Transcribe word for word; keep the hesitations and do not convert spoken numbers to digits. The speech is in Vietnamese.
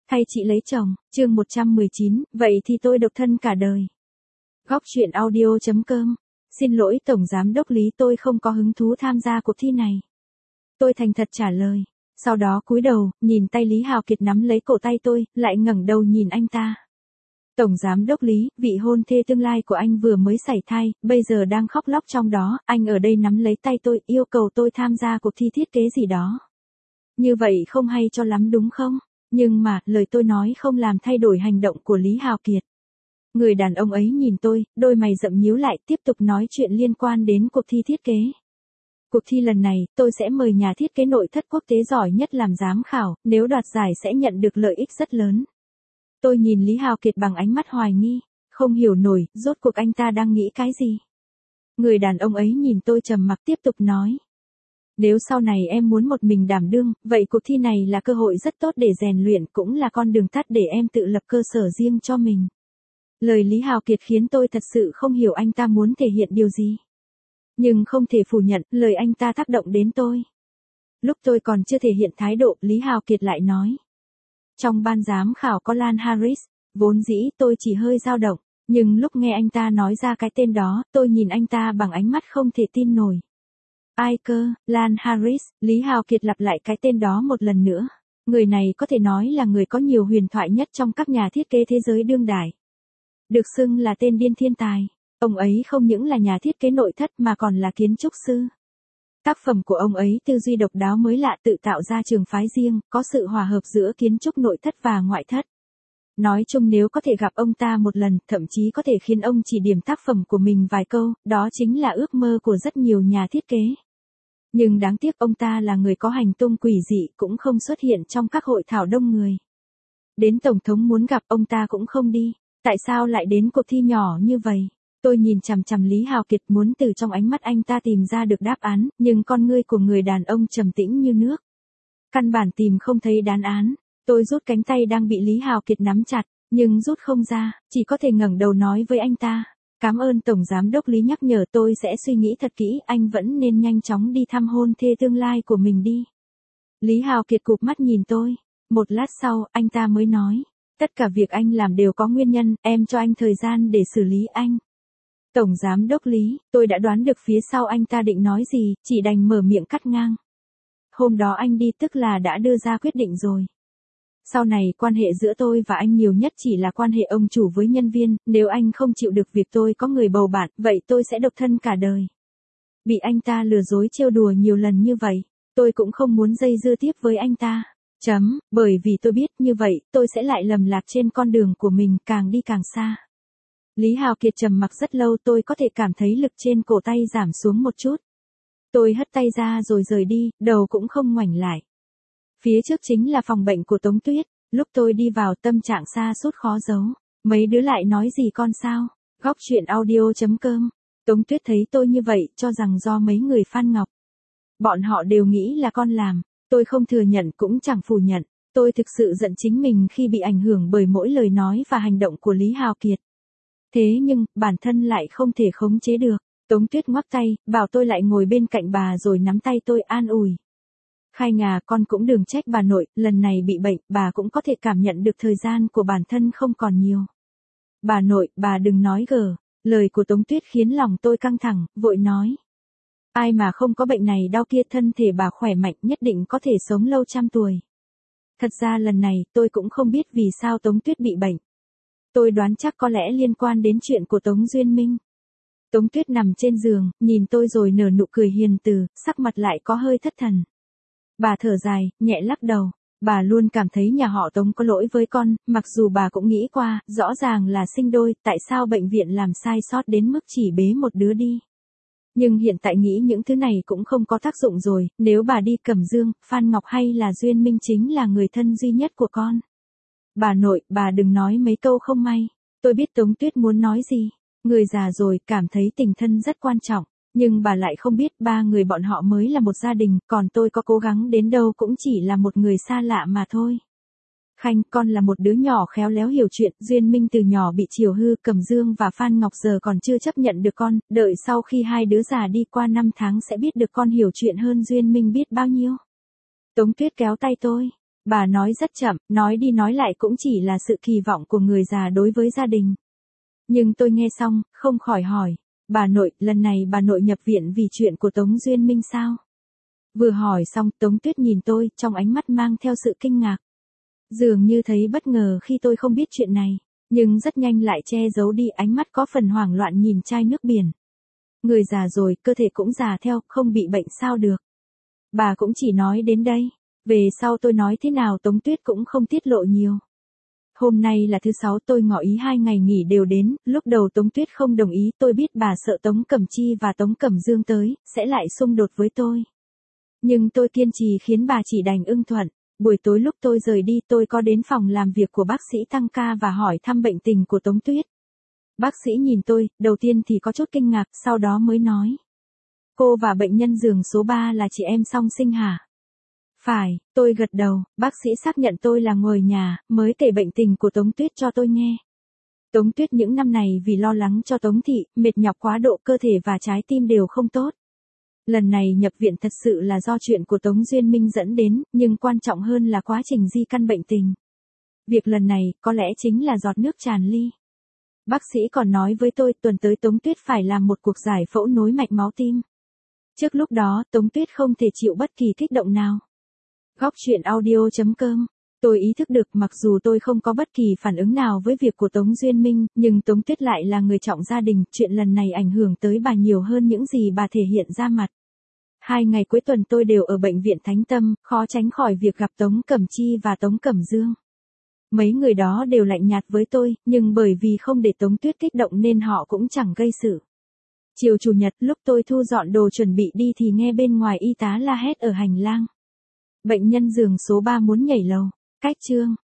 Thay chị lấy chồng, chương một trăm mười chín, vậy thì tôi độc thân cả đời. Góc truyện audio chấm com. Xin lỗi Tổng Giám đốc Lý, tôi không có hứng thú tham gia cuộc thi này. Tôi thành thật trả lời. Sau đó cúi đầu, nhìn tay Lý Hào Kiệt nắm lấy cổ tay tôi, lại ngẩng đầu nhìn anh ta. Tổng Giám đốc Lý, vị hôn thê tương lai của anh vừa mới sảy thai, bây giờ đang khóc lóc trong đó, anh ở đây nắm lấy tay tôi, yêu cầu tôi tham gia cuộc thi thiết kế gì đó. Như vậy không hay cho lắm đúng không? Nhưng mà, lời tôi nói không làm thay đổi hành động của Lý Hào Kiệt. Người đàn ông ấy nhìn tôi, đôi mày rậm nhíu lại, tiếp tục nói chuyện liên quan đến cuộc thi thiết kế. Cuộc thi lần này, tôi sẽ mời nhà thiết kế nội thất quốc tế giỏi nhất làm giám khảo, nếu đoạt giải sẽ nhận được lợi ích rất lớn. Tôi nhìn Lý Hào Kiệt bằng ánh mắt hoài nghi, không hiểu nổi, rốt cuộc anh ta đang nghĩ cái gì. Người đàn ông ấy nhìn tôi trầm mặc tiếp tục nói. Nếu sau này em muốn một mình đảm đương, vậy cuộc thi này là cơ hội rất tốt để rèn luyện, cũng là con đường tắt để em tự lập cơ sở riêng cho mình. Lời Lý Hào Kiệt khiến tôi thật sự không hiểu anh ta muốn thể hiện điều gì. Nhưng không thể phủ nhận, lời anh ta tác động đến tôi. Lúc tôi còn chưa thể hiện thái độ, Lý Hào Kiệt lại nói. Trong ban giám khảo có Lan Harris, vốn dĩ tôi chỉ hơi dao động, nhưng lúc nghe anh ta nói ra cái tên đó, tôi nhìn anh ta bằng ánh mắt không thể tin nổi. Ai cơ, Lan Harris, Lý Hào Kiệt lặp lại cái tên đó một lần nữa. Người này có thể nói là người có nhiều huyền thoại nhất trong các nhà thiết kế thế giới đương đại. Được xưng là tên điên thiên tài, ông ấy không những là nhà thiết kế nội thất mà còn là kiến trúc sư. Tác phẩm của ông ấy tư duy độc đáo mới lạ, tự tạo ra trường phái riêng, có sự hòa hợp giữa kiến trúc nội thất và ngoại thất. Nói chung nếu có thể gặp ông ta một lần, thậm chí có thể khiến ông chỉ điểm tác phẩm của mình vài câu, đó chính là ước mơ của rất nhiều nhà thiết kế. Nhưng đáng tiếc ông ta là người có hành tung quỷ dị, cũng không xuất hiện trong các hội thảo đông người. Đến Tổng thống muốn gặp ông ta cũng không đi, tại sao lại đến cuộc thi nhỏ như vậy? Tôi nhìn chằm chằm Lý Hào Kiệt, muốn từ trong ánh mắt anh ta tìm ra được đáp án, nhưng con ngươi của người đàn ông trầm tĩnh như nước. Căn bản tìm không thấy đáp án. Tôi rút cánh tay đang bị Lý Hào Kiệt nắm chặt, nhưng rút không ra, chỉ có thể ngẩng đầu nói với anh ta. Cảm ơn Tổng Giám đốc Lý nhắc nhở, tôi sẽ suy nghĩ thật kỹ, anh vẫn nên nhanh chóng đi thăm hôn thê tương lai của mình đi. Lý Hào Kiệt cụp mắt nhìn tôi. Một lát sau, anh ta mới nói. Tất cả việc anh làm đều có nguyên nhân, em cho anh thời gian để xử lý anh. Tổng Giám đốc Lý, tôi đã đoán được phía sau anh ta định nói gì, chỉ đành mở miệng cắt ngang. Hôm đó anh đi tức là đã đưa ra quyết định rồi. Sau này quan hệ giữa tôi và anh nhiều nhất chỉ là quan hệ ông chủ với nhân viên, nếu anh không chịu được việc tôi có người bầu bạn, vậy tôi sẽ độc thân cả đời. Bị anh ta lừa dối trêu đùa nhiều lần như vậy, tôi cũng không muốn dây dưa tiếp với anh ta. Chấm, bởi vì tôi biết như vậy, tôi sẽ lại lầm lạc trên con đường của mình, càng đi càng xa. Lý Hào Kiệt trầm mặc rất lâu, tôi có thể cảm thấy lực trên cổ tay giảm xuống một chút. Tôi hất tay ra rồi rời đi, đầu cũng không ngoảnh lại. Phía trước chính là phòng bệnh của Tống Tuyết, lúc tôi đi vào tâm trạng sa sút khó giấu. Mấy đứa lại nói gì con sao? Góc truyện audio chấm com. Tống Tuyết thấy tôi như vậy, cho rằng do mấy người Phan Ngọc. Bọn họ đều nghĩ là con làm, tôi không thừa nhận cũng chẳng phủ nhận. Tôi thực sự giận chính mình khi bị ảnh hưởng bởi mỗi lời nói và hành động của Lý Hào Kiệt. Thế nhưng, bản thân lại không thể khống chế được. Tống Tuyết ngoắc tay, bảo tôi lại ngồi bên cạnh bà rồi nắm tay tôi an ủi. Khai Ngà, con cũng đừng trách bà nội, lần này bị bệnh, bà cũng có thể cảm nhận được thời gian của bản thân không còn nhiều. Bà nội, bà đừng nói gờ. Lời của Tống Tuyết khiến lòng tôi căng thẳng, vội nói. Ai mà không có bệnh này đau kia, thân thể bà khỏe mạnh nhất định có thể sống lâu trăm tuổi. Thật ra lần này, tôi cũng không biết vì sao Tống Tuyết bị bệnh. Tôi đoán chắc có lẽ liên quan đến chuyện của Tống Duyên Minh. Tống Tuyết nằm trên giường, nhìn tôi rồi nở nụ cười hiền từ, sắc mặt lại có hơi thất thần. Bà thở dài, nhẹ lắc đầu. Bà luôn cảm thấy nhà họ Tống có lỗi với con, mặc dù bà cũng nghĩ qua, rõ ràng là sinh đôi, tại sao bệnh viện làm sai sót đến mức chỉ bế một đứa đi. Nhưng hiện tại nghĩ những thứ này cũng không có tác dụng rồi, nếu bà đi Cẩm Dương, Phan Ngọc hay là Duyên Minh chính là người thân duy nhất của con. Bà nội, bà đừng nói mấy câu không may. Tôi biết Tống Tuyết muốn nói gì. Người già rồi, cảm thấy tình thân rất quan trọng. Nhưng bà lại không biết ba người bọn họ mới là một gia đình, còn tôi có cố gắng đến đâu cũng chỉ là một người xa lạ mà thôi. Khanh, con là một đứa nhỏ khéo léo hiểu chuyện, Duyên Minh từ nhỏ bị chiều hư, Cẩm Dương và Phan Ngọc giờ còn chưa chấp nhận được con, đợi sau khi hai đứa già đi qua năm tháng sẽ biết được con hiểu chuyện hơn Duyên Minh biết bao nhiêu. Tống Tuyết kéo tay tôi. Bà nói rất chậm, nói đi nói lại cũng chỉ là sự kỳ vọng của người già đối với gia đình. Nhưng tôi nghe xong, không khỏi hỏi, bà nội, lần này bà nội nhập viện vì chuyện của Tống Duyên Minh sao? Vừa hỏi xong, Tống Tuyết nhìn tôi, trong ánh mắt mang theo sự kinh ngạc. Dường như thấy bất ngờ khi tôi không biết chuyện này, nhưng rất nhanh lại che giấu đi, ánh mắt có phần hoảng loạn nhìn chai nước biển. Người già rồi, cơ thể cũng già theo, không bị bệnh sao được. Bà cũng chỉ nói đến đây. Về sau tôi nói thế nào Tống Tuyết cũng không tiết lộ nhiều. Hôm nay là thứ sáu, tôi ngỏ ý hai ngày nghỉ đều đến, lúc đầu Tống Tuyết không đồng ý, tôi biết bà sợ Tống Cẩm Chi và Tống Cẩm Dương tới, sẽ lại xung đột với tôi. Nhưng tôi kiên trì khiến bà chỉ đành ưng thuận. Buổi tối lúc tôi rời đi, tôi có đến phòng làm việc của bác sĩ Tăng Ca và hỏi thăm bệnh tình của Tống Tuyết. Bác sĩ nhìn tôi, đầu tiên thì có chút kinh ngạc, sau đó mới nói. Cô và bệnh nhân giường số ba là chị em song sinh hả? Phải, tôi gật đầu, bác sĩ xác nhận tôi là người nhà, mới kể bệnh tình của Tống Tuyết cho tôi nghe. Tống Tuyết những năm này vì lo lắng cho Tống Thị, mệt nhọc quá độ, cơ thể và trái tim đều không tốt. Lần này nhập viện thật sự là do chuyện của Tống Duyên Minh dẫn đến, nhưng quan trọng hơn là quá trình di căn bệnh tình. Việc lần này, có lẽ chính là giọt nước tràn ly. Bác sĩ còn nói với tôi tuần tới Tống Tuyết phải làm một cuộc giải phẫu nối mạch máu tim. Trước lúc đó, Tống Tuyết không thể chịu bất kỳ kích động nào. Góc chuyện audio chấm com. Tôi ý thức được mặc dù tôi không có bất kỳ phản ứng nào với việc của Tống Duyên Minh, nhưng Tống Tuyết lại là người trọng gia đình, chuyện lần này ảnh hưởng tới bà nhiều hơn những gì bà thể hiện ra mặt. Hai ngày cuối tuần tôi đều ở bệnh viện Thánh Tâm, khó tránh khỏi việc gặp Tống Cẩm Chi và Tống Cẩm Dương. Mấy người đó đều lạnh nhạt với tôi, nhưng bởi vì không để Tống Tuyết kích động nên họ cũng chẳng gây sự. Chiều chủ nhật lúc tôi thu dọn đồ chuẩn bị đi thì nghe bên ngoài y tá la hét ở hành lang. Bệnh nhân giường số ba muốn nhảy lầu. Cách chương